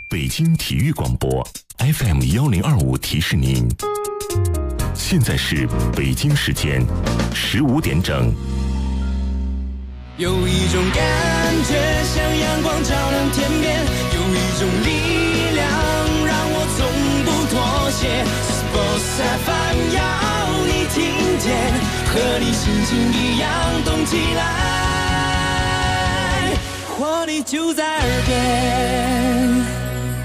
北京体育广播 FM1025提示您，现在是北京时间15点整。 有一种感觉像阳光照亮天边，有一种力量让我从不妥协。Sports FM 要你听见，和你心情一样动起来，活力就在耳边。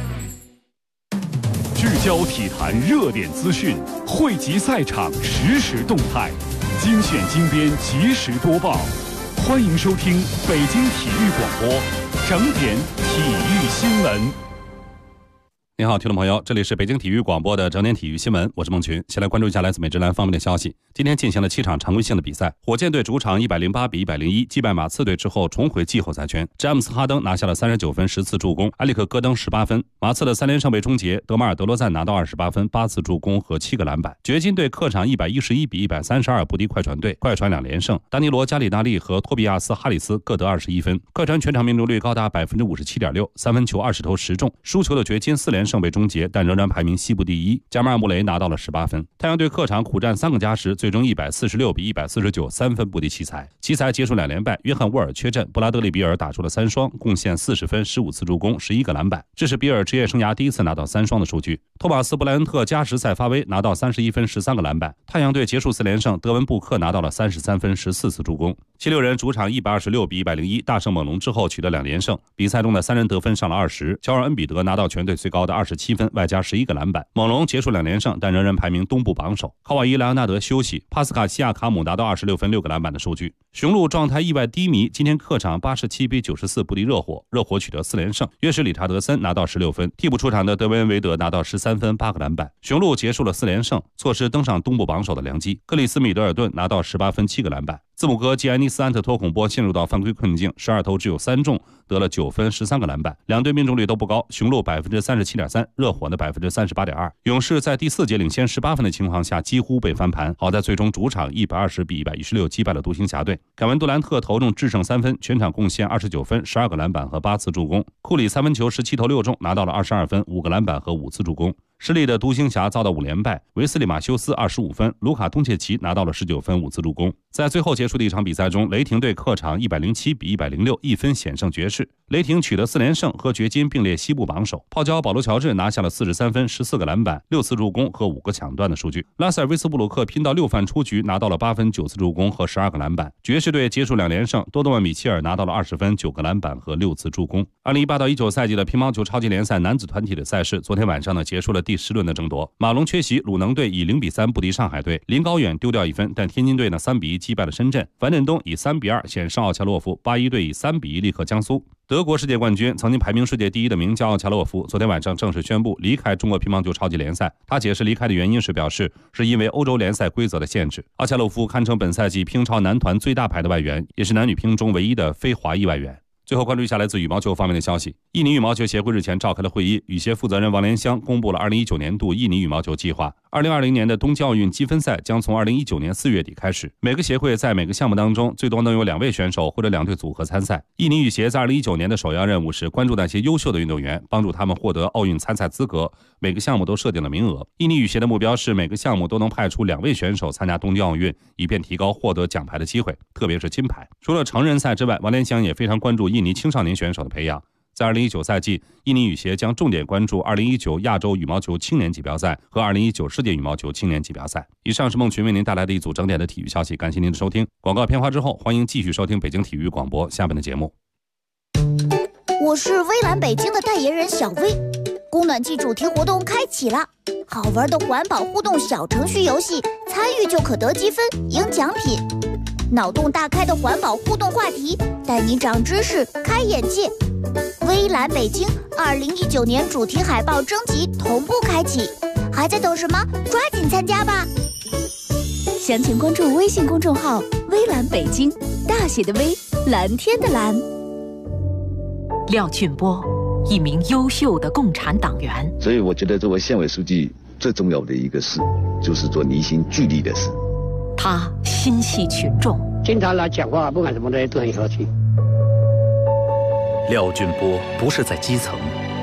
聚焦体坛热点资讯，汇集赛场实时动态，精选精编及时播报。欢迎收听北京体育广播整点体育新闻。 您好，听众朋友，这里是北京体育广播的整点体育新闻，我是孟群。先来关注一下来自美职篮方面的消息。今天进行了7场常规性的比赛，火箭队主场108比101击败马刺队之后重回季后赛圈。詹姆斯哈登拿下了39分10次助攻，埃里克戈登18分。马刺的3连胜被终结，德马尔德罗赞拿到28分8次助攻和7个篮板。掘金队客场111比132不敌快船队，快船2连胜。丹尼罗加里纳利和托比亚斯哈里斯各得21分。快船全场命中率高达 57.6%， 三分球20投10中。输球的掘金4连胜被终结，但仍然排名西部第一。加马尔穆雷拿到了18分。太阳队客场苦战3个加时，最终146比149三分不敌奇才。奇才结束2连败，约翰沃尔缺阵，布拉德利比尔打出了3双，贡献40分15次助攻11个篮板，这是比尔职业生涯第一次拿到3双的数据。托马斯布莱恩特加时赛发威，拿到31分13个篮板。太阳队结束4连胜，德文布克拿到了33分14次助攻。76人主场126比101大胜猛龙之后取得2连胜，比赛中的3人得分上了20，乔尔恩比德拿到全队最高的27分外加11个篮板。猛龙结束2连胜，但仍然排名东部榜首。卡瓦伊莱昂纳德休息，帕斯卡西亚卡姆拿到26分6个篮板的数据。雄鹿状态意外低迷，今天客场87比94不敌热火，热火取得4连胜，约什理查德森拿到16分，替补出场的德维恩维德拿到13分8个篮板。雄鹿结束了4连胜，错失登上东部榜首的良机。克里斯米德尔顿拿到18分7个篮板。字母哥吉安尼斯安特托孔波陷入到犯规困境，12投只有3中，得了9分13个篮板。两队命中率都不高，雄鹿 37.3%， 热火的 38.2%。勇士在第4节领先18分的情况下几乎被翻盘，好在最终主场120比116击败了独行侠队。凯文杜兰特投中制胜3分，全场贡献29分12个篮板和8次助攻。库里3分球17投6中，拿到了22分5个篮板和5次助攻。失利的独行侠遭到5连败，维斯利马修斯25分，卢卡东切奇拿到了19分5次助攻。在最后结束的一场比赛中，雷霆队客场107比106一分险胜爵士，雷霆取得4连胜，和掘金并列西部榜首。泡椒保罗乔治拿下了43分14个篮板6次助攻和5个抢断的数据。拉塞尔威斯布鲁克拼到6犯出局，拿到了8分9次助攻和12个篮板。爵士队结束2连胜，多诺万米切尔拿到了20分9个篮板和6次助攻。2018到19赛季的乒乓球超级联赛男子团体的赛事，昨天晚上结束了第10轮的争夺。马龙缺席，鲁能队以0比3不敌上海队，林高远丢掉1分，但天津队3比1击败了深圳。樊振东以3比2险胜奥恰洛夫，81队以3比1力克江苏。德国世界冠军，曾经排名世界第一的名将奥恰洛夫，昨天晚上正式宣布离开中国乒乓球超级联赛。他解释离开的原因是表示是因为欧洲联赛规则的限制。奥恰洛夫堪称本赛季乒超男团最大牌的外援，也是男女乒中唯一的非华裔外援。最后关注一下来自羽毛球方面的消息。印尼羽毛球协会日前召开了会议，羽协负责人王莲香公布了2019年度印尼羽毛球计划。2020年的冬季奥运积分赛将从2019年4月底开始，每个协会在每个项目当中最多能有2位选手或者2队组合参赛。印尼羽协在2019年的首要任务是关注那些优秀的运动员，帮助他们获得奥运参赛资格，每个项目都设定了名额。印尼羽协的目标是每个项目都能派出2位选手参加冬季奥运，以便提高获得奖牌的机会，特别是金牌。除了成人赛之外，王莲香也非常关注印尼青少年选手的培养。在2019赛季，印尼羽协将重点关注2019亚洲羽毛球青年锦标赛和2019世界羽毛球青年锦标赛。以上是孟群为您带来的一组整点的体育消息，感谢您的收听。广告片花之后，欢迎继续收听北京体育广播下面的节目。 我是微蓝北京的代言人小薇，供暖季主题活动开启了，好玩的环保互动小程序游戏，参与就可得积分赢奖品。脑洞大开的环保互动话题，带你长知识开眼界。微蓝北京2019年主题海报征集同步开启，还在等什么？抓紧参加吧！ 详情关注微信公众号微蓝北京，大写的微，蓝天的蓝。 廖俊波，一名优秀的共产党员， 所以我觉得作为县委书记最重要的一个事，就是做离心聚力的事。 他心系群众， 经常来讲话，不管什么的都很和气。 廖俊波不是在基层，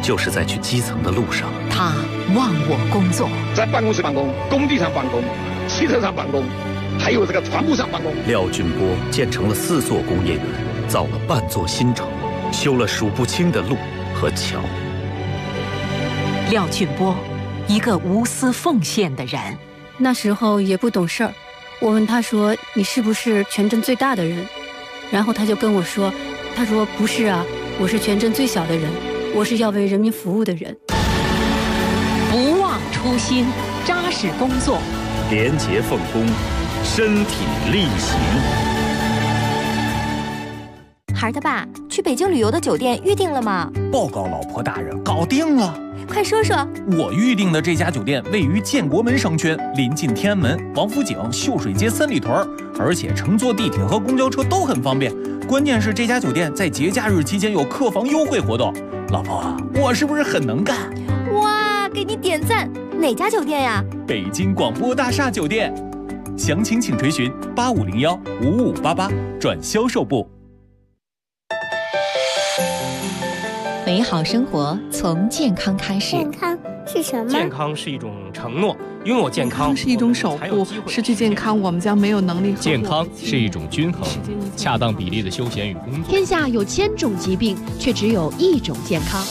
就是在去基层的路上。 他忘我工作， 在办公室办公，工地上办公，汽车上办公，还有这个船坞上办公。 廖俊波建成了4座工业园，造了半座新城，修了数不清的路和桥。 廖俊波，一个无私奉献的人。 那时候也不懂事儿，我问他说：“你是不是全镇最大的人？”然后他就跟我说：“他说不是啊，我是全镇最小的人，我是要为人民服务的人。” 不忘初心，扎实工作， 廉洁奉公，身体力行。 孩儿他爸，去北京旅游的酒店预定了吗？ 报告老婆大人，搞定了。 快说说。 我预定的这家酒店位于建国门商圈，临近天安门、王府井、秀水街3里屯，而且乘坐地铁和公交车都很方便。关键是这家酒店在节假日期间有客房优惠活动。老婆啊，我是不是很能干？ 哇，给你点赞！哪家酒店呀？ 北京广播大厦酒店。详情请垂询8501-5588转销售部。 美好生活从健康开始。 健康是什么？ 健康是一种承诺，拥有健康是一种守护，失去健康我们将没有能力。 健康是一种均衡，恰当比例的休闲与工作。 天下有1000种疾病，却只有1种健康。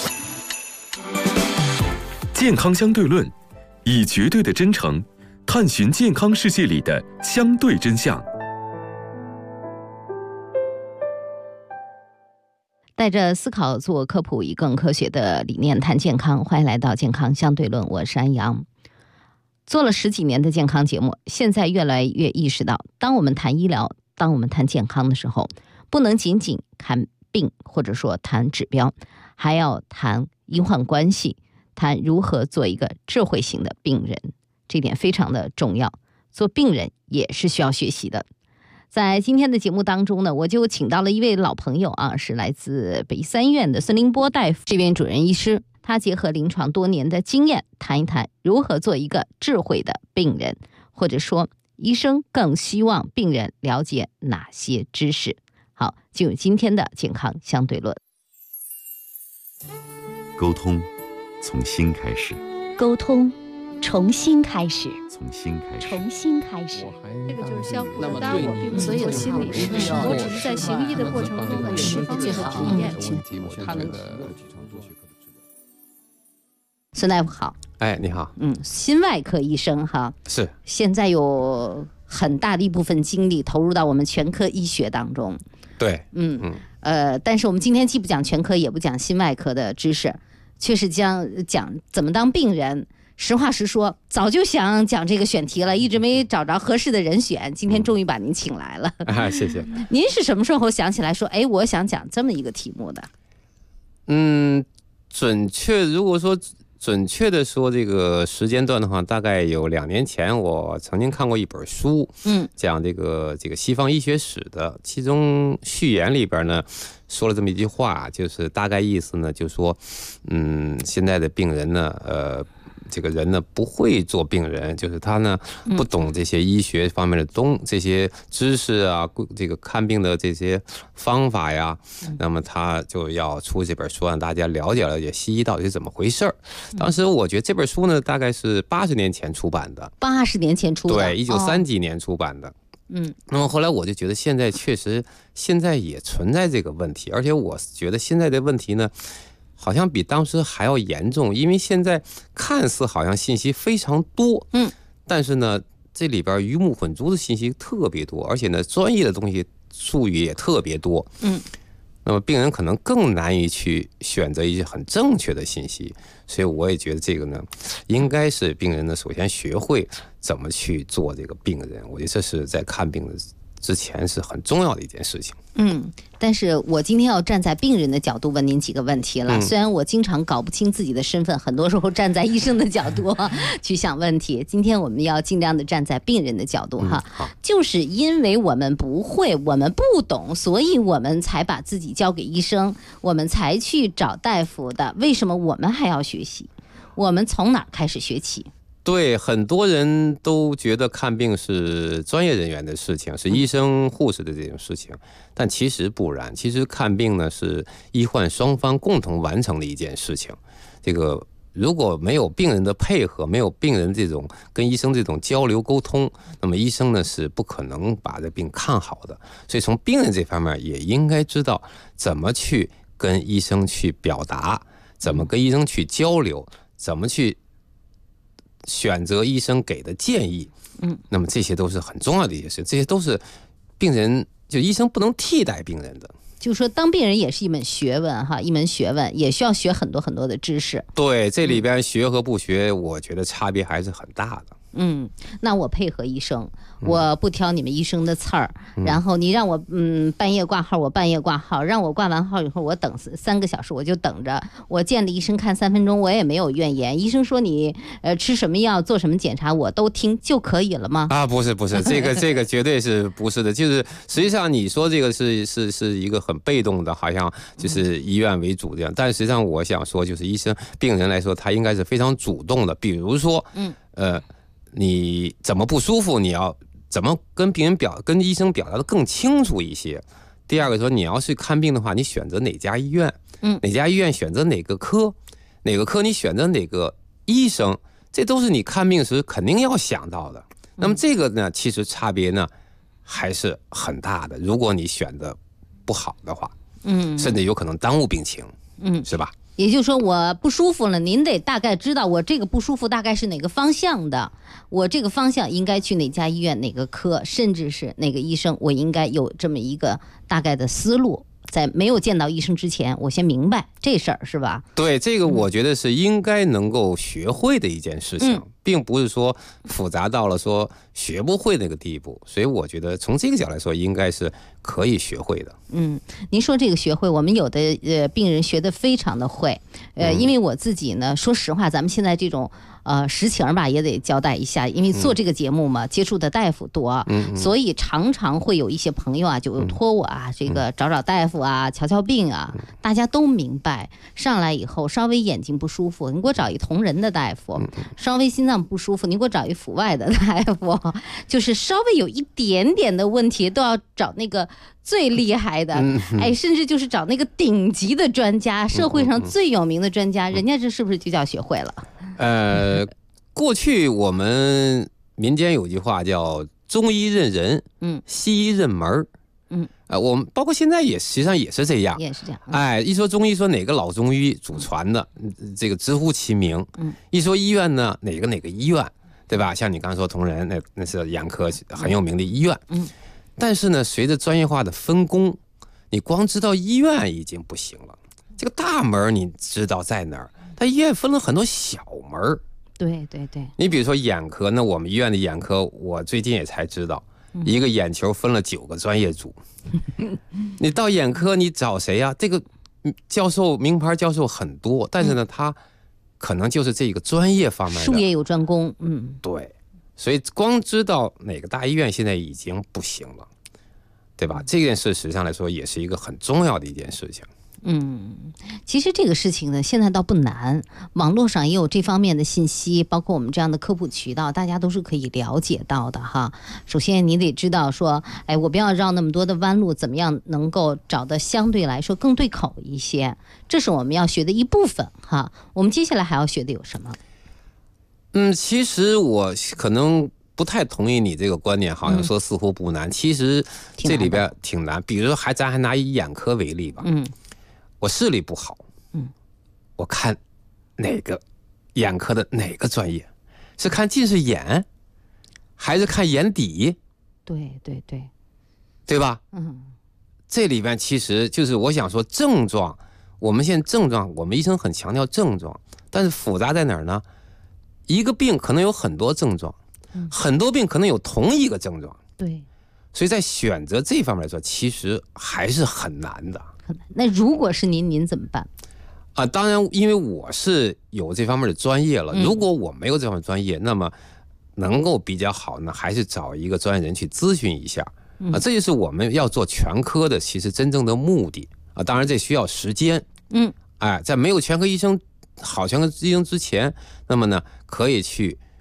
健康相对论，以绝对的真诚探寻健康世界里的相对真相。 带着思考做科普，以更科学的理念谈健康。欢迎来到健康相对论，我是安阳。做了10几年的健康节目，现在越来越意识到，当我们谈医疗，当我们谈健康的时候，不能仅仅看病或者说谈指标，还要谈医患关系，谈如何做一个智慧型的病人，这点非常的重要。做病人也是需要学习的。在今天的节目当中呢，我就请到了一位老朋友啊，是来自北医3医院的孙凌波大夫，这边主任医师，他结合临床多年的经验，谈一谈如何做一个智慧的病人，或者说医生更希望病人了解哪些知识。好，进入今天的健康相对论。 沟通从心开始， 沟通重新开始， 从心开始， 重新开始。 这个就是相互的，当然我并不是做心理师，我只是在行医的过程中有释放最好体验。 孙大夫好。 哎，你好。 心外科医生哈， 是现在有很大的一部分精力投入到我们全科医学当中。 对， 但是我们今天既不讲全科，也不讲心外科的知识，确实讲怎么当病人。实话实说，早就想讲这个选题了，一直没找着合适的人选，今天终于把您请来了。 谢谢。 您是什么时候想起来说，哎，我想讲这么一个题目的？ 如果说准确的说这个时间段的话，大概有2年前，我曾经看过一本书，讲这个西方医学史的，其中序言里边呢说了这么一句话，就是大概意思呢，就是说，现在的病人呢，这个人呢不会做病人，就是他呢不懂这些医学方面的这些知识啊，这个看病的这些方法呀，那么他就要出这本书，让大家了解了解西医到底是怎么回事儿。当时我觉得这本书呢大概是80年前出版的 ，80年前出的， 对，1930几年出版的。那么后来我就觉得现在确实现在也存在这个问题，而且我觉得现在的问题呢好像比当时还要严重，因为现在看似好像信息非常多，但是呢，这里边鱼目混珠的信息特别多，而且呢，专业的东西术语也特别多，那么病人可能更难以去选择一些很正确的信息，所以我也觉得这个呢，应该是病人呢首先学会怎么去做这个病人，我觉得这是在看病的之前是很重要的一件事情。 但是我今天要站在病人的角度问您几个问题了。虽然我经常搞不清自己的身份，很多时候站在医生的角度去想问题，今天我们要尽量的站在病人的角度哈。就是因为我们不会，我们不懂，所以我们才把自己交给医生，我们才去找大夫的。为什么我们还要学习？我们从哪儿开始学起？ 对，很多人都觉得看病是专业人员的事情，是医生护士的这种事情，但其实不然。其实看病呢是医患双方共同完成的一件事情。这个如果没有病人的配合，没有病人这种跟医生这种交流沟通，那么医生呢是不可能把这病看好的。所以从病人这方面也应该知道怎么去跟医生去表达，怎么跟医生去交流，怎么去选择医生给的建议，那么这些都是很重要的一些事，这些都是病人就医生不能替代病人的。 就是说，当病人也是一门学问哈，一门学问，也需要学很多很多的知识。 对，这里边学和不学，我觉得差别还是很大的。 那我配合医生，我不挑你们医生的刺儿，然后你让我半夜挂号，我半夜挂号，让我挂完号以后我等3个小时，我就等着。我见了医生看3分钟，我也没有怨言。医生说你吃什么药，做什么检查，我都听就可以了吗？ 不是，这个绝对是不是的。就是实际上你说这个是一个很被动的，好像就是以医院为主这样。但实际上我想说，就是病人来说，他应该是非常主动的。比如说，你怎么不舒服，你要怎么跟跟医生表达的更清楚一些。第二个说，你要是看病的话，你选择哪家医院，哪家医院选择哪个科，哪个科你选择哪个医生，这都是你看病时肯定要想到的。那么这个呢，其实差别呢还是很大的。如果你选的不好的话，甚至有可能耽误病情，是吧？ 也就是说，我不舒服了，您得大概知道我这个不舒服大概是哪个方向的，我这个方向应该去哪家医院、哪个科，甚至是哪个医生，我应该有这么一个大概的思路。在没有见到医生之前，我先明白这事儿，是吧？ 对，这个我觉得是应该能够学会的一件事情，并不是说复杂到了说学不会那个地步。所以我觉得从这个角度来说，应该是可以学会的。 您说这个学会，我们有的病人学得非常的会，因为我自己呢，说实话，咱们现在这种实情吧，也得交代一下，因为做这个节目嘛，接触的大夫多，所以常常会有一些朋友啊，就托我啊，这个找大夫啊，瞧病啊，大家都明白。上来以后，稍微眼睛不舒服，你给我找一同仁的大夫；稍微心脏不舒服，你给我找一阜外的大夫。就是稍微有一点点的问题，都要找那个最厉害的，甚至就是找那个顶级的专家，社会上最有名的专家，人家这是不是就叫学会了？ 过去我们民间有句话叫中医认人，西医认门。我们包括现在实际上也是这样，一说中医，说哪个老中医祖传的，这个直呼其名。一说医院呢，哪个医院，对吧？像你刚才说同仁，那是眼科很有名的医院。但是呢，随着专业化的分工，你光知道医院已经不行了，这个大门你知道在哪儿？它医院分了很多小门。 对， 你比如说眼科，那我们医院的眼科，我最近也才知道，一个眼球分了9个专业组。你到眼科你找谁呀？这个教授，名牌教授很多，但是呢，他可能就是这个专业方面的， 术业有专攻。 对，所以光知道哪个大医院现在已经不行了，对吧？这件事实际上来说也是一个很重要的一件事情。 其实这个事情呢，现在倒不难，网络上也有这方面的信息，包括我们这样的科普渠道，大家都是可以了解到的哈。首先你得知道说，我不要绕那么多的弯路，怎么样能够找的相对来说更对口一些，这是我们要学的一部分哈。我们接下来还要学的有什么？ 其实我可能不太同意你这个观点，好像说似乎不难，其实这里边挺难。比如说咱还拿眼科为例吧。我视力不好，我看哪个眼科的哪个专业，是看近视眼，还是看眼底？对吧？这里边其实就是我想说症状，我们现在症状，我们医生很强调症状，但是复杂在哪儿呢？一个病可能有很多症状，很多病可能有同一个症状。 对， 所以在选择这方面来说，其实还是很难的。 那如果是您怎么办？ 当然，因为我是有这方面的专业了。如果我没有这方面的专业，那么能够比较好呢，还是找一个专业人去咨询一下。这就是我们要做全科的，其实真正的目的。当然这需要时间。在没有全科医生之前，那么呢，可以去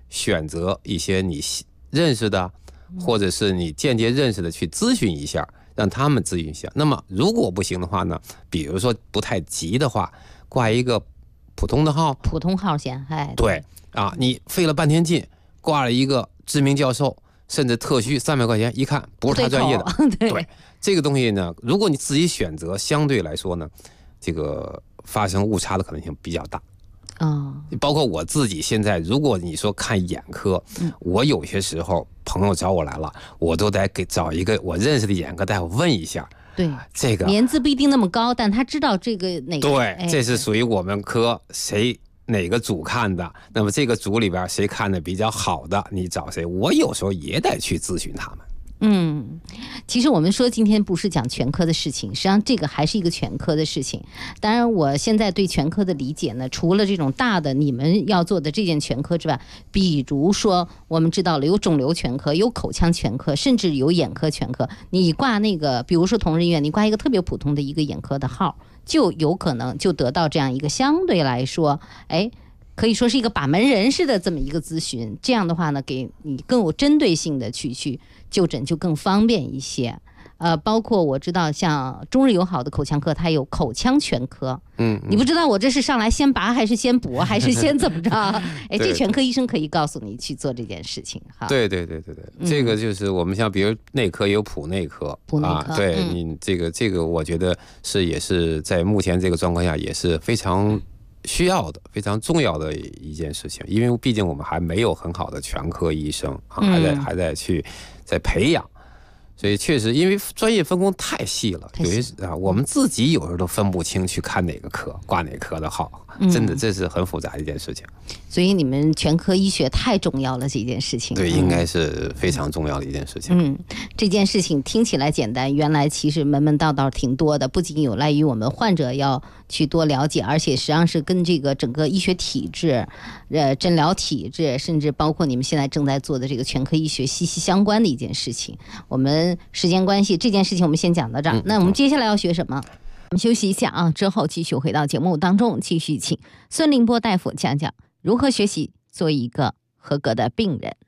选择一些你认识的，或者是你间接认识的去咨询一下，让他们咨询一下。那么如果不行的话呢，比如说不太急的话，挂一个普通的号， 普通号先， 对啊，你费了半天劲挂了一个知名教授，甚至特需300块钱，一看不是他专业的，对这个东西呢，如果你自己选择，相对来说呢，这个发生误差的可能性比较大。包括我自己现在，如果你说看眼科，我有些时候朋友找我来了，我都得找一个我认识的眼科大夫问一下。 对， 这个年资不一定那么高，但他知道这个哪个。 对，这是属于我们科哪个组看的，那么这个组里边谁看的比较好的，你找谁？我有时候也得去咨询他们。 其实我们说今天不是讲全科的事情，实际上这个还是一个全科的事情。当然我现在对全科的理解呢，除了这种大的你们要做的这件全科之外，比如说我们知道了有肿瘤全科，有口腔全科，甚至有眼科全科。你挂那个比如说同仁医院，你挂一个特别普通的一个眼科的号，就有可能就得到这样一个相对来说可以说是一个把门人似的这么一个咨询。这样的话呢，给你更有针对性的去就诊就更方便一些。包括我知道像中日友好的口腔科，它有口腔全科。你不知道我这是上来先拔还是先补还是先怎么着？这全科医生可以告诉你去做这件事情哈。 对，这个就是我们像比如内科也有普内科，对你这个我觉得也是在目前这个状况下也是非常需要的、非常重要的一件事情，因为毕竟我们还没有很好的全科医生还在在培养。所以确实，因为专业分工太细了，有些我们自己有时候都分不清去看哪个科挂哪科的号，真的这是很复杂的一件事情。 所以你们全科医学太重要了，这件事情。 对，应该是非常重要的一件事情。 这件事情听起来简单，原来其实门门道道挺多的，不仅有赖于我们患者要去多了解，而且实际上是跟这个整个医学体制、诊疗体制，甚至包括你们现在正在做的这个全科医学息息相关的一件事情。我们时间关系，这件事情我们先讲到这儿。那我们接下来要学什么？我们休息一下啊，之后继续回到节目当中，继续请孙凌波大夫讲讲如何学习做一个合格的病人。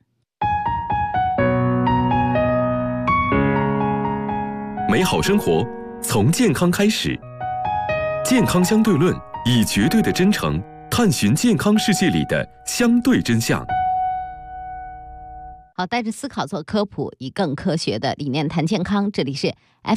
美好生活从健康开始，健康相对论以绝对的真诚探寻健康世界里的相对真相。 好，带着思考做科普，以更科学的理念谈健康。这里是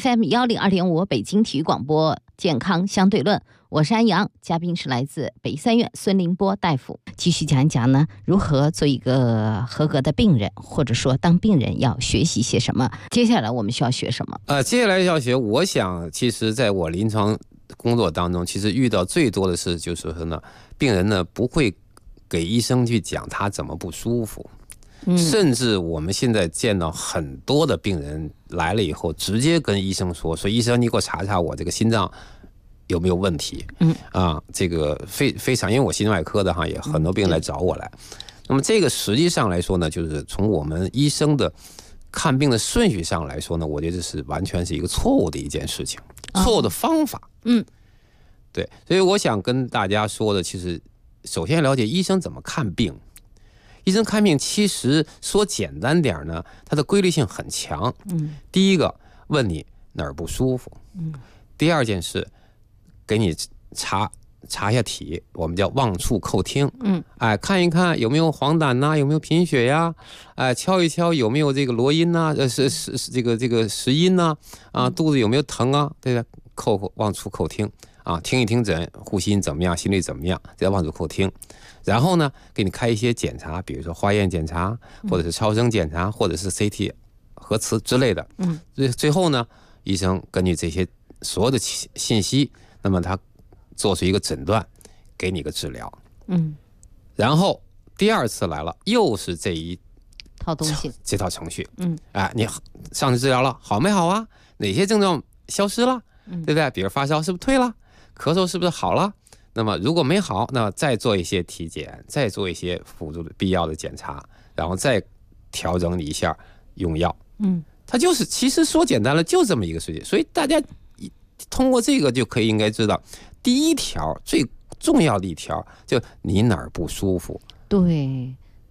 FM102.5 北京体育广播健康相对论，我是安阳，嘉宾是来自北医3院孙凌波大夫。继续讲一讲呢，如何做一个合格的病人，或者说当病人要学习些什么。接下来我们需要学什么？ 接下来要学，我想其实在我临床工作当中，其实遇到最多的是就是说呢，病人呢不会给医生去讲他怎么不舒服。甚至我们现在见到很多的病人来了以后，直接跟医生说医生你给我查查我这个心脏有没有问题。这个非常，因为我心外科的也很多病人来找我来。那么这个实际上来说呢，就是从我们医生的看病的顺序上来说呢，我觉得这是完全是一个错误的一件事情，错误的方法。对，所以我想跟大家说的，其实首先了解医生怎么看病。医生看病其实说简单点呢，它的规律性很强。第一个问你哪儿不舒服，第二件事给你查一下体，我们叫望触叩听。看一看有没有黄疸呐，有没有贫血呀，敲一敲有没有这个罗音呐，这个石音呐，肚子有没有疼啊，对吧？望触叩听听一听诊，呼吸怎么样，心率怎么样，这叫望触叩听。然后呢，给你开一些检查，比如说化验检查，或者是超声检查，或者是 CT、核磁之类的。最后呢，医生根据这些所有的信息，那么他做出一个诊断，给你一个治疗。然后第二次来了，又是这一套东西， 这套程序。你上次治疗了，好没好啊？哪些症状消失了？对不对？比如发烧是不是退了？咳嗽是不是好了？那么如果没好，那再做一些体检，再做一些辅助的必要的检查，然后再调整一下用药。它就是其实说简单了，就这么一个事情。所以大家通过这个就可以应该知道，第一条最重要的一条，就你哪儿不舒服。 对，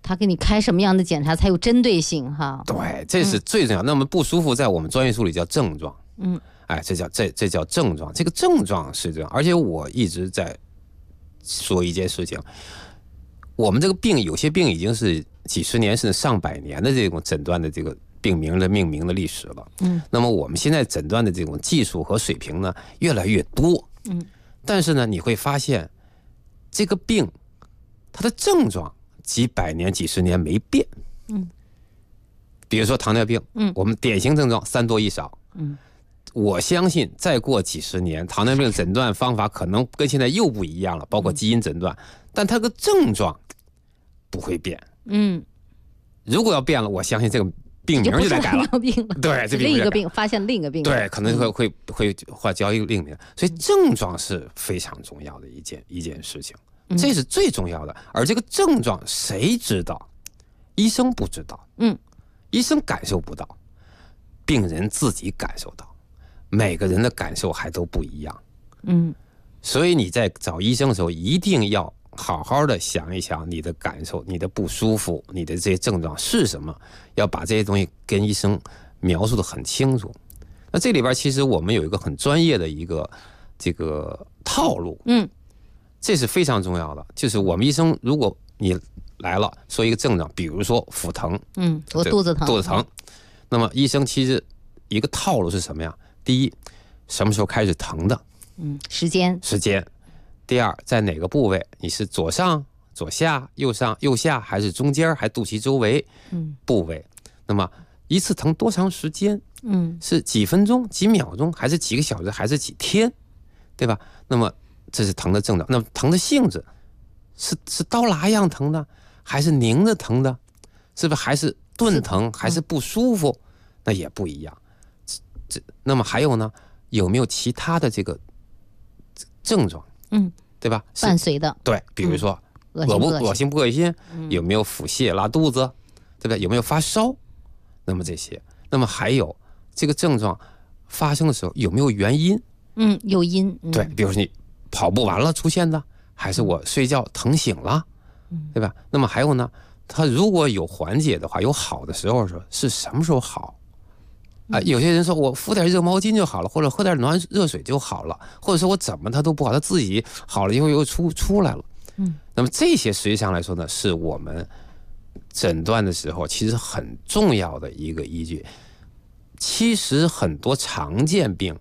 他给你开什么样的检查才有针对性哈？ 对，这是最重要。那么不舒服在我们专业术语叫症状，这叫症状，这个症状是这样。而且我一直在说一件事情，我们这个病有些病已经是几十年甚至上百年的这种诊断的这个病名的命名的历史了。那么我们现在诊断的这种技术和水平呢越来越多。但是呢，你会发现这个病它的症状几百年、几十年没变。比如说糖尿病，我们典型症状3多1少。我相信再过几十年，糖尿病诊断方法可能跟现在又不一样了，包括基因诊断，但它的症状不会变。如果要变了，我相信这个病名就得改了。对，这另一个病发现另一个病。 对，可能会换叫一个另名。所以症状是非常重要的一件事情。这是最重要的。而这个症状谁知道？医生不知道。医生感受不到，病人自己感受到。每个人的感受还都不一样。所以你在找医生的时候，一定要好好的想一想你的感受，你的不舒服，你的这些症状是什么，要把这些东西跟医生描述的很清楚。那这里边其实我们有一个很专业的一个这个套路。这是非常重要的。就是我们医生，如果你来了说一个症状，比如说腹疼， 我肚子疼， 那么医生其实一个套路是什么呀？第一，什么时候开始疼的？ 时间。 第二，在哪个部位？你是左上、左下、右上、右下，还是中间，还是肚脐周围？部位。那么一次疼多长时间？是几分钟、几秒钟，还是几个小时，还是几天？对吧？那么这是疼的症状。那么疼的性质是刀剌一样疼的，还是拧着疼的？是不是还是钝疼，还是不舒服？那也不一样。那么还有呢？有没有其他的这个症状？对吧？ 伴随的。 对，比如说恶心不恶心？有没有腹泻、拉肚子？对不对？有没有发烧？那么这些，那么还有这个症状发生的时候有没有原因？ 有因。 对，比如说你跑步完了出现的，还是我睡觉疼醒了，对吧？那么还有呢，它如果有缓解的话，有好的时候是什么时候好？有些人说我敷点热毛巾就好了，或者喝点暖热水就好了，或者说我怎么它都不好，它自己好了以后又出来了。那么这些实际上来说呢，是我们诊断的时候其实很重要的一个依据。其实很多常见病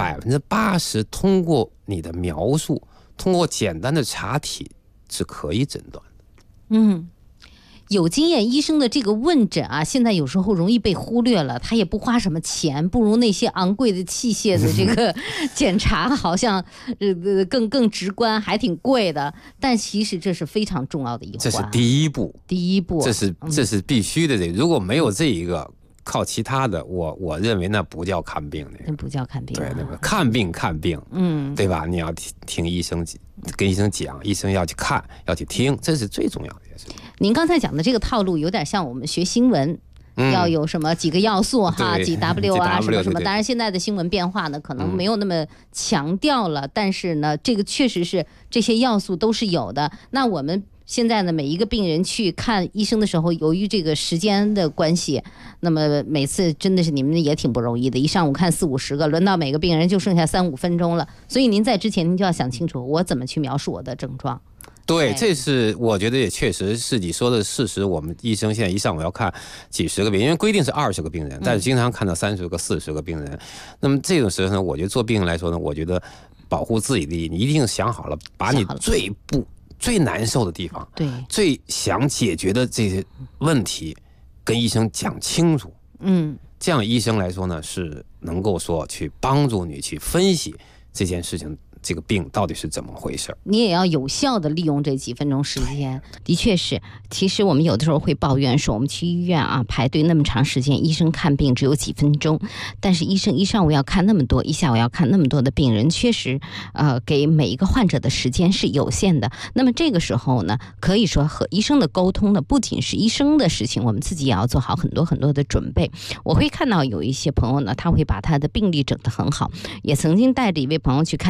80%通过你的描述，通过简单的查体是可以诊断的。 有经验医生的这个问诊啊，现在有时候容易被忽略了，他也不花什么钱，不如那些昂贵的器械的这个检查好像更直观，还挺贵的。但其实这是非常重要的一环， 这是第一步，这是必须的。如果没有这一个，靠其他的，我认为那不叫看病，那不叫看病。 对，那个看病，对吧？你要听医生，跟医生讲，医生要去看，要去听，这是最重要的一件事。 您刚才讲的这个套路有点像我们学新闻，要有什么几个要素哈，几 W 啊，什么什么。当然现在的新闻变化呢，可能没有那么强调了，但是呢，这个确实是这些要素都是有的。那我们现在呢，每一个病人去看医生的时候，由于这个时间的关系，那么每次真的是你们也挺不容易的，一上午看40-50个，轮到每个病人就剩下3-5分钟了。所以您在之前您就要想清楚，我怎么去描述我的症状。 对，这是我觉得也确实是你说的事实。我们医生现在一上午要看几十个病人，因为规定是20个病人，但是经常看到30个、40个病人。那么这种时候呢，我觉得做病人来说呢，我觉得保护自己的利益，你一定想好了，把你最难受的地方， 对， 最想解决的这些问题，跟医生讲清楚。这样医生来说呢，是能够说去帮助你去分析这件事情。这个病到底是怎么回事？ 你也要有效的利用这几分钟时间。的确是，其实我们有的时候会抱怨说，我们去医院啊排队那么长时间，医生看病只有几分钟，但是医生一上午要看那么多，一下午要看那么多的病人，确实给每一个患者的时间是有限的。那么这个时候呢，可以说和医生的沟通呢，不仅是医生的事情，我们自己也要做好很多很多的准备。我会看到有一些朋友呢，他会把他的病历整得很好，也曾经带着一位朋友去看病的时候，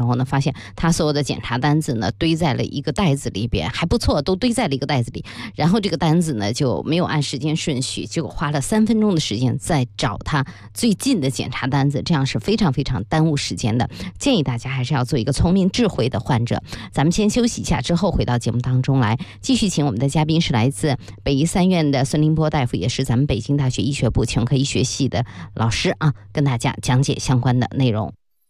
时候呢，发现他所有的检查单子呢堆在了一个袋子里边，还不错，都堆在了一个袋子里。然后这个单子呢就没有按时间顺序，结果花了3分钟的时间在找他最近的检查单子，这样是非常非常耽误时间的。建议大家还是要做一个聪明智慧的患者。咱们先休息一下，之后回到节目当中来，继续请我们的嘉宾是来自北医3院的孙凌波大夫，也是咱们北京大学医学部全科医学系的老师啊，跟大家讲解相关的内容。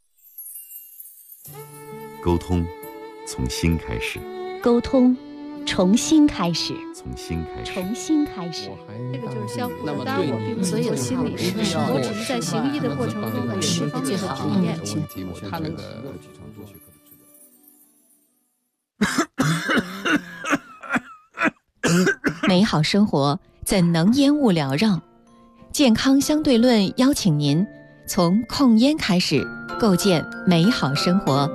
沟通从心开始， 沟通重新开始， 从心开始， 重新开始。 这个就是相互的，当然我并不是做心理师，我只是在行医的过程中呢，释放最好的验证。 他那个美好生活怎能烟雾缭绕？健康相对论邀请您从控烟开始，构建美好生活。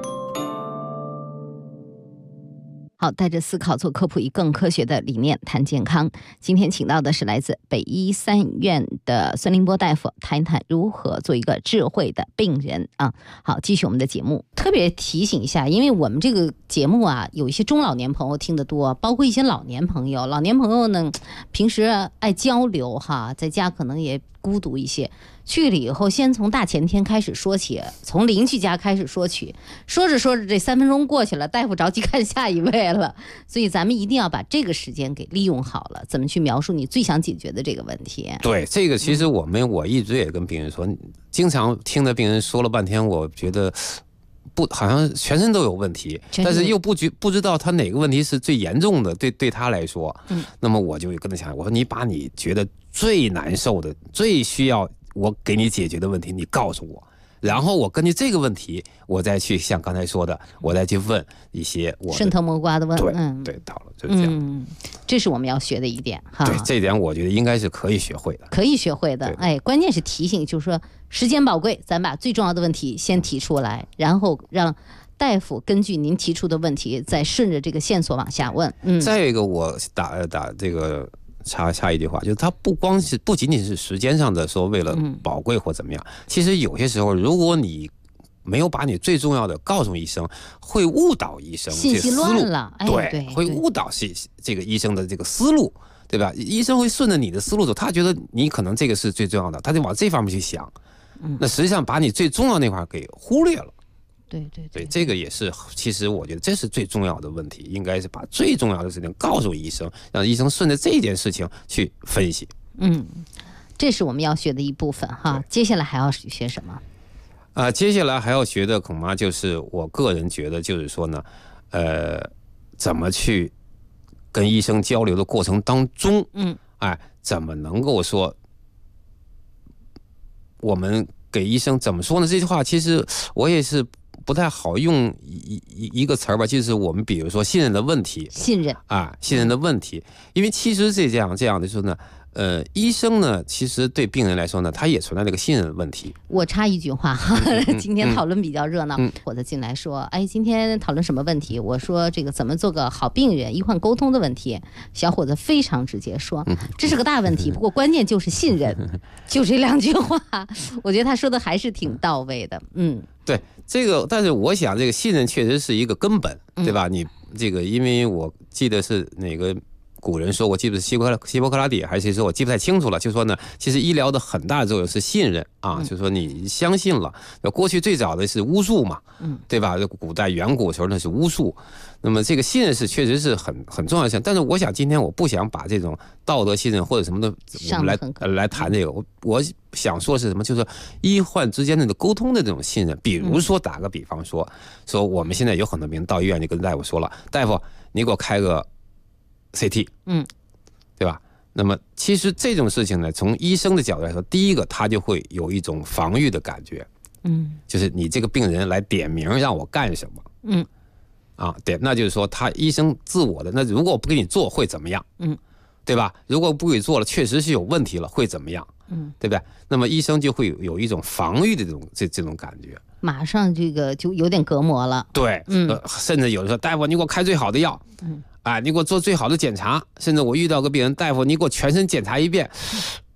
好，带着思考做科普，以更科学的理念谈健康。今天请到的是来自北医3院的孙凌波大夫，谈一谈如何做一个智慧的病人啊。好，继续我们的节目。特别提醒一下，因为我们这个节目啊，有一些中老年朋友听得多，包括一些老年朋友。老年朋友呢，平时爱交流哈，在家可能也孤独一些。去了以后，先从大前天开始说起，从邻居家开始说起，说着说着，这3分钟过去了，大夫着急看下一位了。所以咱们一定要把这个时间给利用好了，怎么去描述你最想解决的这个问题？ 对，这个其实我一直也跟病人说，经常听着病人说了半天，我觉得好像全身都有问题，但是又不知道他哪个问题是最严重的，对他来说，那么我就跟他讲，我说你把你觉得最难受的、最需要我给你解决的问题，你告诉我，然后我根据这个问题，我再去像刚才说的，我再去问一些我顺藤摸瓜的问。 对，到了就是这样。 这是我们要学的一点哈。 对，这一点我觉得应该是可以学会的。 可以学会的，哎，关键是提醒，就是说时间宝贵，咱把最重要的问题先提出来，然后让大夫根据您提出的问题，再顺着这个线索往下问。 再有一个，我打这个。插一句话，就是它不仅仅是时间上的说为了宝贵或怎么样，其实有些时候，如果你没有把你最重要的告诉医生，会误导医生信息乱了， 对，会误导这个医生的这个思路，对吧？医生会顺着你的思路走，他觉得你可能这个是最重要的，他就往这方面去想，那实际上把你最重要那块给忽略了。对，这个也是，其实我觉得这是最重要的问题，应该是把最重要的事情告诉医生，让医生顺着这件事情去分析。 这是我们要学的一部分哈。接下来还要学什么？ 接下来还要学的恐怕就是我个人觉得就是说呢，怎么去跟医生交流的过程当中，怎么能够说我们给医生怎么说呢？这句话其实我也是不太好用一个词儿吧，就是我们比如说信任的问题，信任的问题，因为其实这样的说呢，医生呢，其实对病人来说呢，他也存在这个信任问题。我插一句话哈，今天讨论比较热闹，伙子进来说，哎，今天讨论什么问题？我说这个怎么做个好病人，医患沟通的问题。小伙子非常直接说，这是个大问题，不过关键就是信任，就这2句话，我觉得他说的还是挺到位的。对这个，但是我想这个信任确实是一个根本，对吧？你这个，因为我记得是哪个古人说，我记得是希波克拉底还是说我记不太清楚了，就说呢，其实医疗的很大作用是信任啊，就说你相信了。过去最早的是巫术嘛，对吧？古代远古时候那是巫术，那么这个信任是确实是很重要的。但是我想今天我不想把这种道德信任或者什么的我们来谈这个，我想说是什么，就是医患之间的沟通的这种信任。比如说打个比方说我们现在有很多病人到医院就跟大夫说了，大夫你给我开个CT， 对吧？那么其实这种事情呢，从医生的角度来说，第一个他就会有一种防御的感觉，就是你这个病人来点名让我干什么，那就是说他医生自我的，那如果我不给你做会怎么样，对吧？如果不给你做了，确实是有问题了，会怎么样，对不对？那么医生就会有一种防御的这种感觉，马上这个就有点隔膜了，对，甚至有的时候大夫你给我开最好的药，你给我做最好的检查，甚至我遇到个病人，大夫你给我全身检查一遍，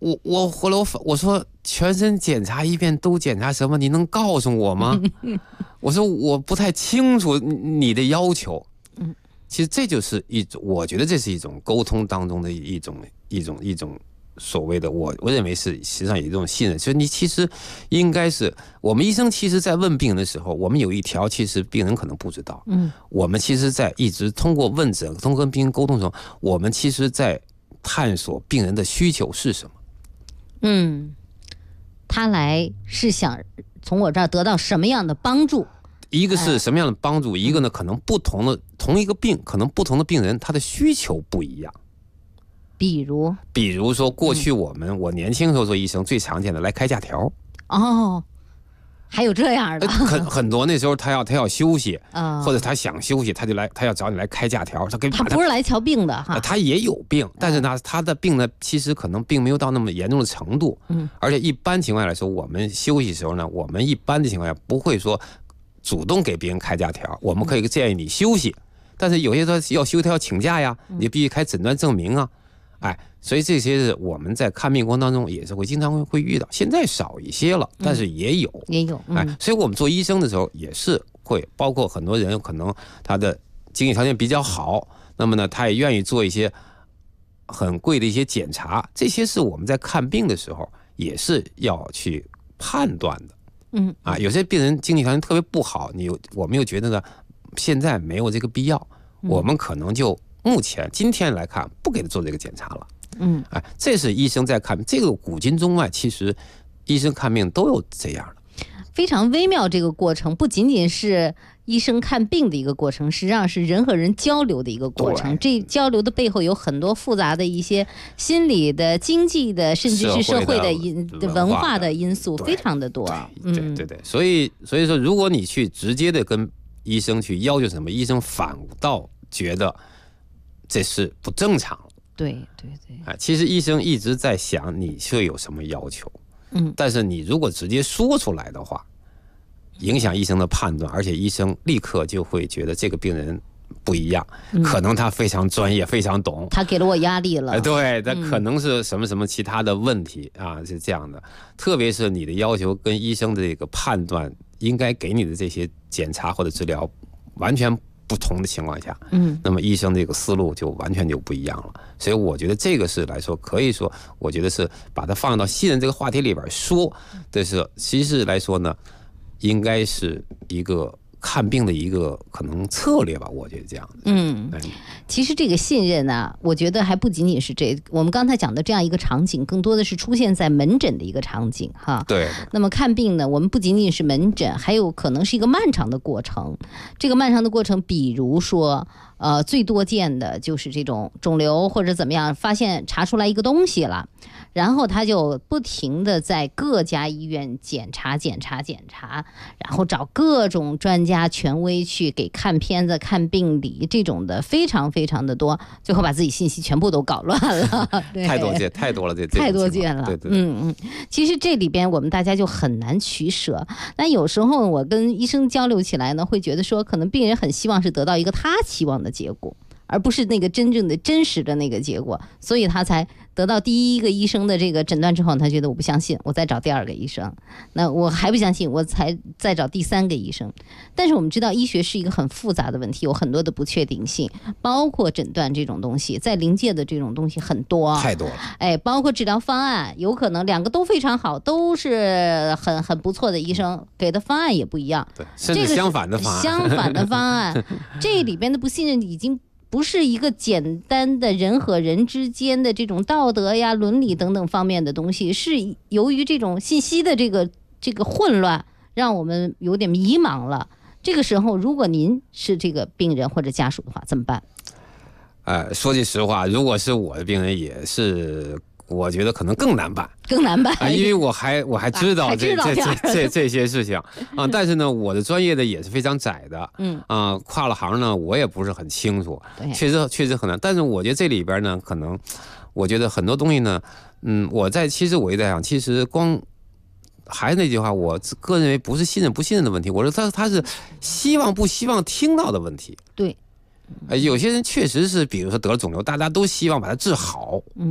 后来我说全身检查一遍都检查什么？你能告诉我吗？我说我不太清楚你的要求。其实这就是我觉得这是一种沟通当中的一种所谓的我认为是实际上有一种信任。所以你其实应该是我们医生其实在问病人的时候，我们有一条其实病人可能不知道。我们其实在一直通过问诊，通过跟病人沟通的时候，我们其实在探索病人的需求是什么。 他来是想从我这儿得到什么样的帮助？ 一个是什么样的帮助，一个呢可能同一个病，可能不同的病人他的需求不一样。比如说过去我年轻时候做医生最常见的来开假条。还有这样的很多，那时候他要休息，或者他想休息，他要找你来开假条。他不是来瞧病的哈， 他也有病，但是呢，他的病呢，其实可能并没有到那么严重的程度。而且一般情况来说，我们休息的时候呢，我们一般的情况下不会说主动给别人开假条，我们可以建议你休息，但是有些他要休息，他要请假呀，你必须开诊断证明啊。所以这些是我们在看病过程当中也是经常会遇到，现在少一些了，但是也有。所以我们做医生的时候也是会，包括很多人可能他的经济条件比较好，那么呢，他也愿意做一些很贵的一些检查，这些是我们在看病的时候也是要去判断的。有些病人经济条件特别不好，我们又觉得呢，现在没有这个必要，我们可能就目前今天来看不给他做这个检查了。这是医生在看这个古今中外，其实医生看病都有这样的非常微妙。这个过程不仅仅是医生看病的一个过程，实际上是人和人交流的一个过程。这交流的背后有很多复杂的一些心理的、经济的，甚至是社会的文化的因素，非常的多。 对。所以说，如果你去直接的跟医生去要求什么，医生反倒觉得这是不正常了。 对。 其实医生一直在想你是有什么要求，但是你如果直接说出来的话，影响医生的判断，而且医生立刻就会觉得这个病人不一样，可能他非常专业，非常懂， 他给了我压力了。 对，他可能是什么其他的问题是这样的。特别是你的要求跟医生的这个判断，应该给你的这些检查或者治疗完全不同的情况下，那么医生这个思路就完全就不一样了。所以我觉得这个是来说，可以说，我觉得是把它放到信任这个话题里边说，但是其实来说呢，应该是一个看病的一个可能策略吧，我觉得这样的。 其实这个信任呢，我觉得还不仅仅是我们刚才讲的这样一个场景，更多的是出现在门诊的一个场景哈。 对。 那么看病呢，我们不仅仅是门诊，还有可能是一个漫长的过程。这个漫长的过程，比如说最多见的就是这种肿瘤或者怎么样，查出来一个东西了，然后他就不停的在各家医院检查，然后找各种专家权威去给看片子、看病理，这种的非常非常的多，最后把自己信息全部都搞乱了。 太多了， 太多见了。 对。 其实这里边我们大家就很难取舍。但有时候我跟医生交流起来呢，会觉得说，可能病人很希望是得到一个他期望的结果，而不是那个真正的真实的那个结果，所以他才得到第一个医生的这个诊断之后，他觉得我不相信，我再找第二个医生，那我还不相信，我才再找第三个医生。但是我们知道医学是一个很复杂的问题，有很多的不确定性，包括诊断这种东西，在临界的这种东西很多， 太多了。 包括治疗方案，有可能两个都非常好，都是很不错的医生，给的方案也不一样， 对，甚至相反的方案，这里边的不信任已经不是一个简单的人和人之间的这种道德呀、伦理等等方面的东西，是由于这种信息的这个混乱，让我们有点迷茫了。这个时候，如果您是这个病人或者家属的话，怎么办？ 说句实话，如果是我的病人，也是。我觉得可能更难办，因为我还知道这些事情但是呢，我的专业的也是非常窄的，跨了行呢，我也不是很清楚，确实很难。但是我觉得这里边呢，可能我觉得很多东西呢，其实我也在想，其实光还是那句话，我个人认为不是信任不信任的问题，我说他是希望不希望听到的问题。 对， 有些人确实是，比如说得了肿瘤，大家都希望把它治好。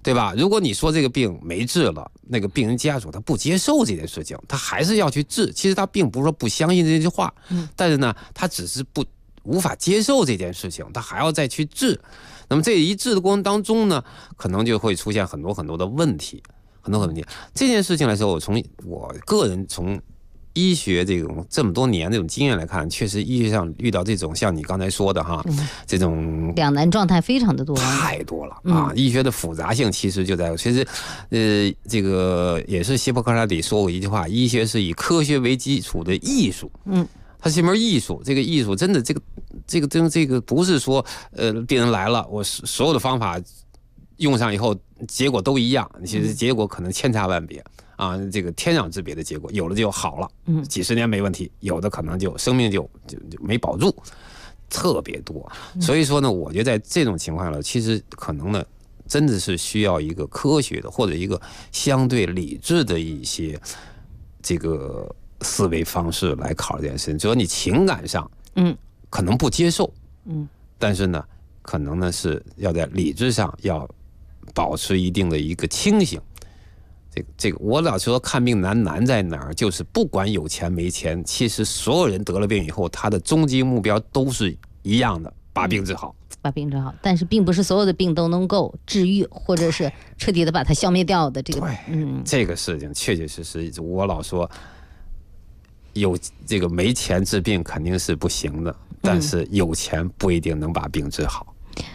对吧？如果你说这个病没治了，那个病人家属他不接受这件事情，他还是要去治。其实他并不是说不相信这句话，但是呢，他只是无法接受这件事情，他还要再去治。那么这一治的过程当中呢，可能就会出现很多很多的问题，很多问题。这件事情来说，我个人从医学这么多年这种经验来看，确实医学上遇到这种像你刚才说的哈，这种两难状态非常的多， 太多了啊！医学的复杂性其实就在，其实这个也是希波克拉底说过一句话：医学是以科学为基础的艺术。它是一门艺术，这个艺术真的这个不是说病人来了，我所有的方法用上以后结果都一样，其实结果可能千差万别啊，这个天壤之别的结果，有的就好了，几十年没问题，有的可能就生命就没保住，特别多。所以说呢，我觉得在这种情况下，其实可能呢，真的是需要一个科学的或者一个相对理智的一些这个思维方式来考虑这件事情。就说你情感上，可能不接受，但是呢，可能呢是要在理智上要保持一定的一个清醒。这个我老说看病难在哪儿，就是不管有钱没钱，其实所有人得了病以后，他的终极目标都是一样的，把病治好。 把病治好，但是并不是所有的病都能够治愈，或者是彻底的把它消灭掉的。这个， 这个事情确确实实，我老说，有这个没钱治病肯定是不行的，但是有钱不一定能把病治好。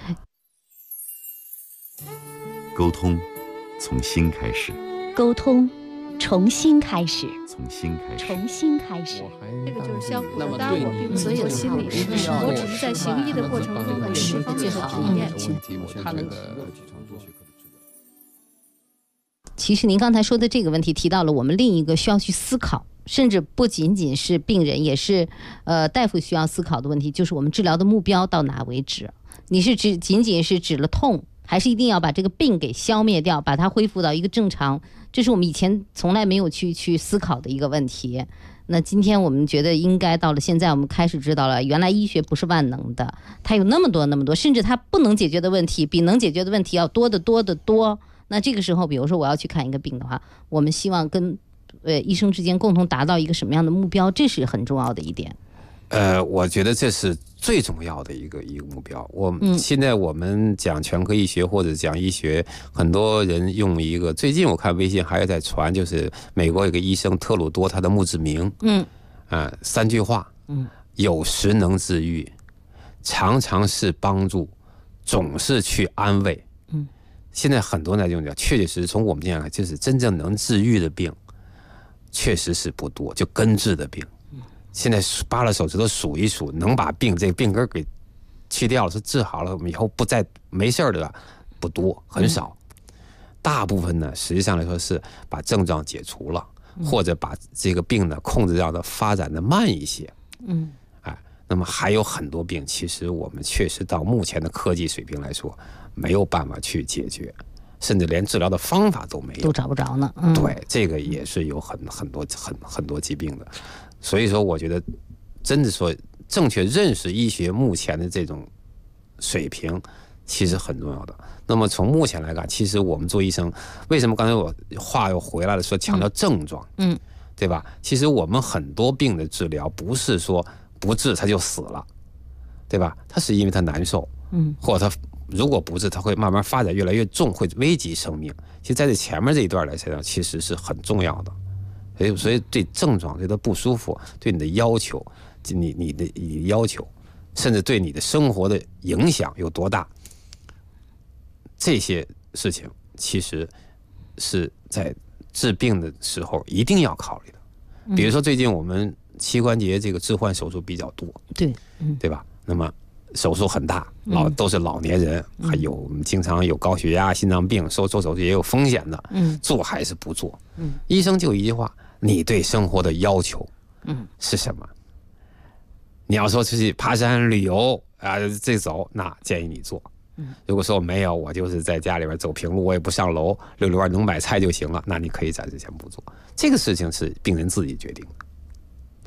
沟通从心开始， 沟通从心开始， 从心开始， 从心开始。 这个就是相互的，当然我并不是做心理师，我只是在行医的过程中有这方面的体验。 其实您刚才说的这个问题提到了我们另一个需要去思考，甚至不仅仅是病人，也是大夫需要思考的问题，就是我们治疗的目标到哪为止？你是仅仅是止了痛，还是一定要把这个病给消灭掉，把它恢复到一个正常？这是我们以前从来没有去思考的一个问题。那今天我们觉得应该到了现在，我们开始知道了，原来医学不是万能的，它有那么多，甚至它不能解决的问题比能解决的问题要多得多。那这个时候，比如说我要去看一个病的话，我们希望跟医生之间共同达到一个什么样的目标，这是很重要的一点。 我觉得这是最重要的一个目标。现在我们讲全科医学或者讲医学，很多人用一个，最近我看微信还在传，就是美国有个医生特鲁多他的墓志铭，3句话，有时能治愈，常常是帮助，总是去安慰。现在很多人用讲，确实从我们这样看，就是真正能治愈的病，确实是不多，就根治的病。现在扒了手指头数一数，能把这个病根给去掉了，是治好了，我们以后不再没事的不多，很少。大部分呢，实际上来说是把症状解除了，或者把这个病呢控制让它发展的慢一些。那么还有很多病，其实我们确实到目前的科技水平来说，没有办法去解决，甚至连治疗的方法都没有， 都找不着呢。 对，这个也是有很多疾病的。所以说，我觉得真的说正确认识医学目前的这种水平，其实很重要的。那么从目前来看，其实我们做医生，为什么刚才我话又回来了，说强调症状，对吧？其实我们很多病的治疗不是说不治他就死了，对吧？他是因为他难受，或者他如果不治，他会慢慢发展越来越重，会危及生命。其实在这前面这一段来讲，其实是很重要的。所以对症状、对他不舒服、对你的要求、你的要求，甚至对你的生活的影响有多大，这些事情其实是在治病的时候一定要考虑的。比如说最近我们膝关节这个置换手术比较多，对吧？那么手术很大，都是老年人，还有我们经常有高血压、心脏病，做手术也有风险的，做还是不做？医生就一句话：你对生活的要求，是什么？你要说出去爬山旅游啊，这走，那建议你做。如果说没有，我就是在家里边走平路，我也不上楼，溜溜弯能买菜就行了，那你可以暂时先不做。这个事情是病人自己决定的。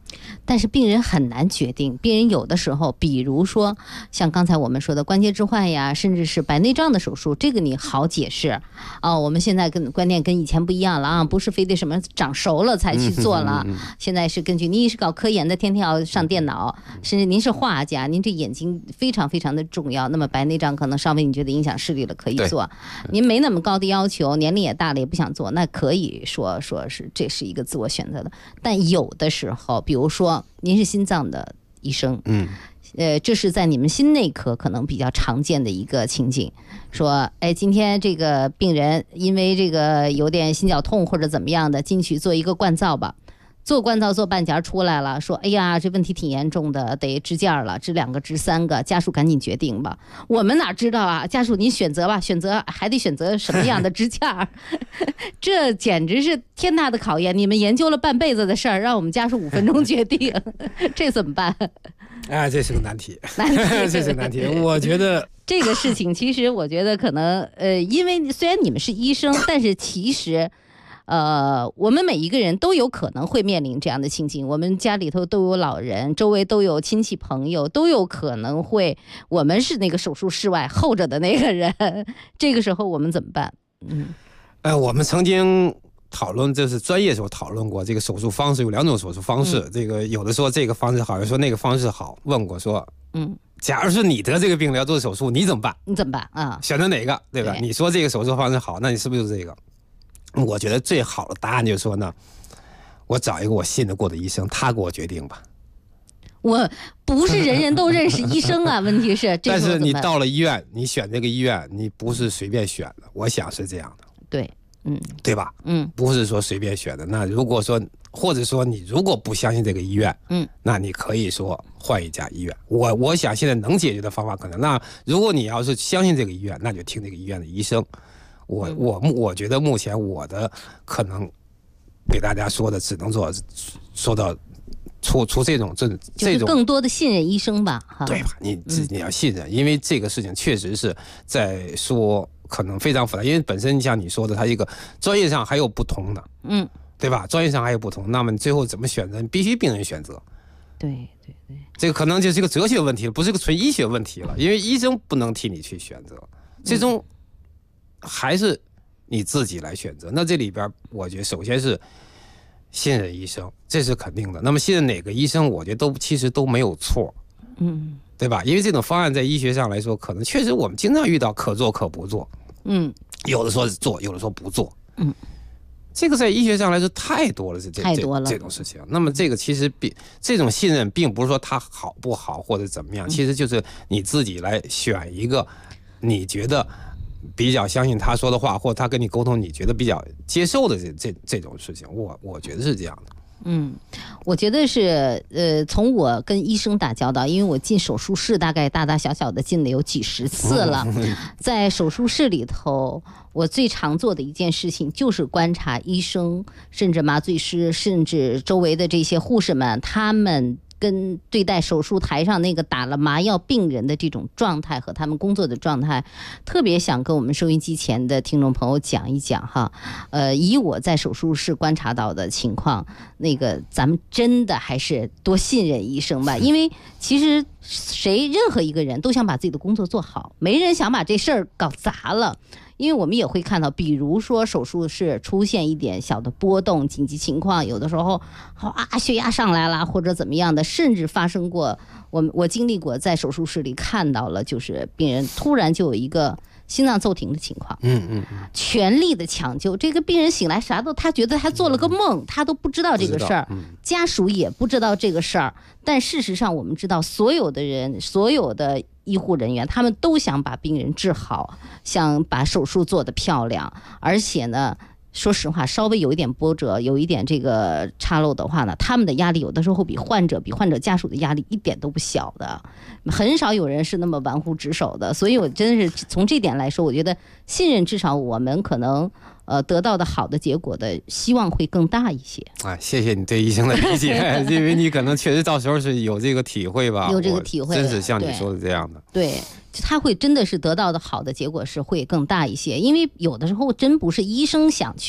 但是病人很难决定，病人有的时候，比如说像刚才我们说的关节置换呀，甚至是白内障的手术，这个你好解释我们现在观念跟以前不一样了啊，不是非得什么长熟了才去做了，现在是根据您是搞科研的，天天要上电脑，甚至您是画家，您这眼睛非常非常的重要，那么白内障可能稍微你觉得影响视力了可以做，您没那么高的要求，年龄也大了也不想做，那可以说是这是一个自我选择的。但有的时候，比如说您是心脏的医生，这是在你们心内科可能比较常见的一个情景，说今天这个病人因为这个有点心绞痛或者怎么样的，进去做一个灌造吧，做灌造做半截出来了，说哎呀这问题挺严重的，得支架了，支2个支3个，家属赶紧决定吧。我们哪知道啊，家属您选择吧，选择还得选择什么样的支架这简直是天大的考验，你们研究了半辈子的事儿，让我们家属5分钟决定这怎么办？ 这是个难题这是个难题。我觉得这个事情其实我觉得可能因为虽然你们是医生，但是其实我们每一个人都有可能会面临这样的情景，我们家里头都有老人，周围都有亲戚朋友，都有可能会，我们是那个手术室外候着的那个人，这个时候我们怎么办？ 我们曾经讨论，就是专业时候讨论过这个手术方式有2种手术方式，这个有的说这个方式好，有的说那个方式好，问过说假如是你得这个病了要做手术，你怎么办？ 你怎么办啊？ 选择哪个，对吧？你说这个手术方式好，那你是不是就是这个？我觉得最好的答案就是说呢，我找一个我信得过的医生，他给我决定吧。 我不是人人都认识医生啊，问题是， 但是你到了医院，你选这个医院，你不是随便选的，我想是这样的。 对， 对吧？不是说随便选的。那如果说，或者说你如果不相信这个医院，那你可以说换一家医院。我想现在能解决的方法可能，那如果你要是相信这个医院，那就听这个医院的医生。我觉得目前我的可能给大家说的只能说到出这种就是更多的信任医生吧， 对吧？你要信任，因为这个事情确实是在说可能非常复杂，因为本身像你说的，它一个专业上还有不同的，对吧？专业上还有不同，那么你最后怎么选择？必须病人选择。 对， 这个可能就是一个哲学问题，不是个纯医学问题了，因为医生不能替你去选择，最终还是你自己来选择。那这里边我觉得首先是信任医生，这是肯定的。那么信任哪个医生，我觉得其实都没有错，对吧？因为这种方案在医学上来说，可能确实我们经常遇到可做可不做，有的说做，有的说不做，这个在医学上来说太多了，太多了这种事情。那么这个其实这种信任并不是说它好不好或者怎么样，其实就是你自己来选一个你觉得比较相信他说的话，或者他跟你沟通你觉得比较接受的这种事情，我觉得是这样的。 我觉得是从我跟医生打交道，因为我进手术室大概大大小小的进了有几十次了，在手术室里头，我最常做的一件事情就是观察医生，甚至麻醉师，甚至周围的这些护士们，他们跟对待手术台上那个打了麻药病人的这种状态和他们工作的状态，特别想跟我们收音机前的听众朋友讲一讲哈。以我在手术室观察到的情况，那个咱们真的还是多信任医生吧，因为其实任何一个人都想把自己的工作做好，没人想把这事儿搞砸了。因为我们也会看到，比如说手术室出现一点小的波动、紧急情况，有的时候血压上来了或者怎么样的，甚至发生过我经历过在手术室里看到了，就是病人突然就有一个心脏骤停的情况，全力的抢救，这个病人醒来他觉得他做了个梦，他都不知道这个事儿，家属也不知道这个事儿，但事实上我们知道，所有的人，所有的医护人员，他们都想把病人治好，想把手术做得漂亮，而且呢，说实话，稍微有一点波折，有一点这个岔漏的话呢，他们的压力有的时候比患者家属的压力一点都不小的，很少有人是那么玩忽职守的。所以我真的是从这点来说，我觉得信任至少我们可能得到的好的结果的希望会更大一些。 谢谢你对医生的理解，因为你可能确实到时候是有这个体会吧， 有这个体会， 真是像你说的这样的。 对，他会真的是得到的好的结果是会更大一些，因为有的时候真不是医生想去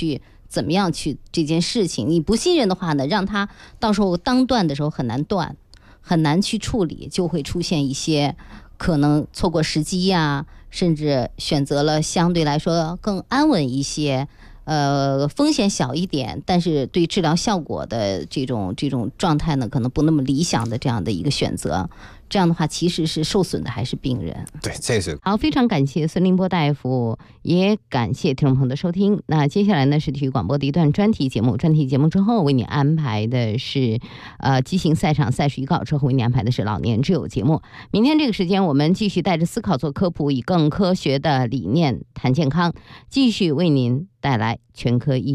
怎么样去这件事情。你不信任的话呢，让他到时候当断的时候很难断，很难去处理，就会出现一些可能错过时机呀，甚至选择了相对来说更安稳一些，风险小一点，但是对治疗效果的这种状态呢，可能不那么理想的这样的一个选择。这样的话，其实是受损的还是病人。 对，这是好，非常感谢孙凌波大夫，也感谢听众朋友的收听。那接下来呢是体育广播的一段专题节目，专题节目之后为你安排的是畸形赛场赛事预告，之后为你安排的是老年之友节目。明天这个时间，我们继续带着思考做科普，以更科学的理念谈健康，继续为您带来全科医